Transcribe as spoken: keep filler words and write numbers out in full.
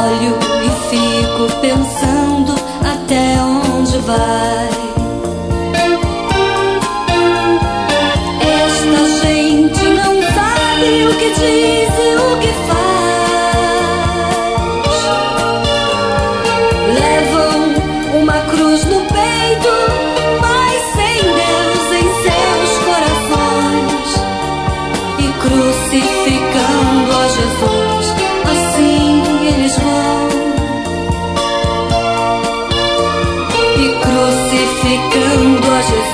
olho e fico pensando até onde vai. Esta gente não sabe o que diz e o que faz. Levam uma cruz no peito, mas sem Deus em seus corações. E crucificando a Jesus, assim eles vão. E crucificando a Jesus,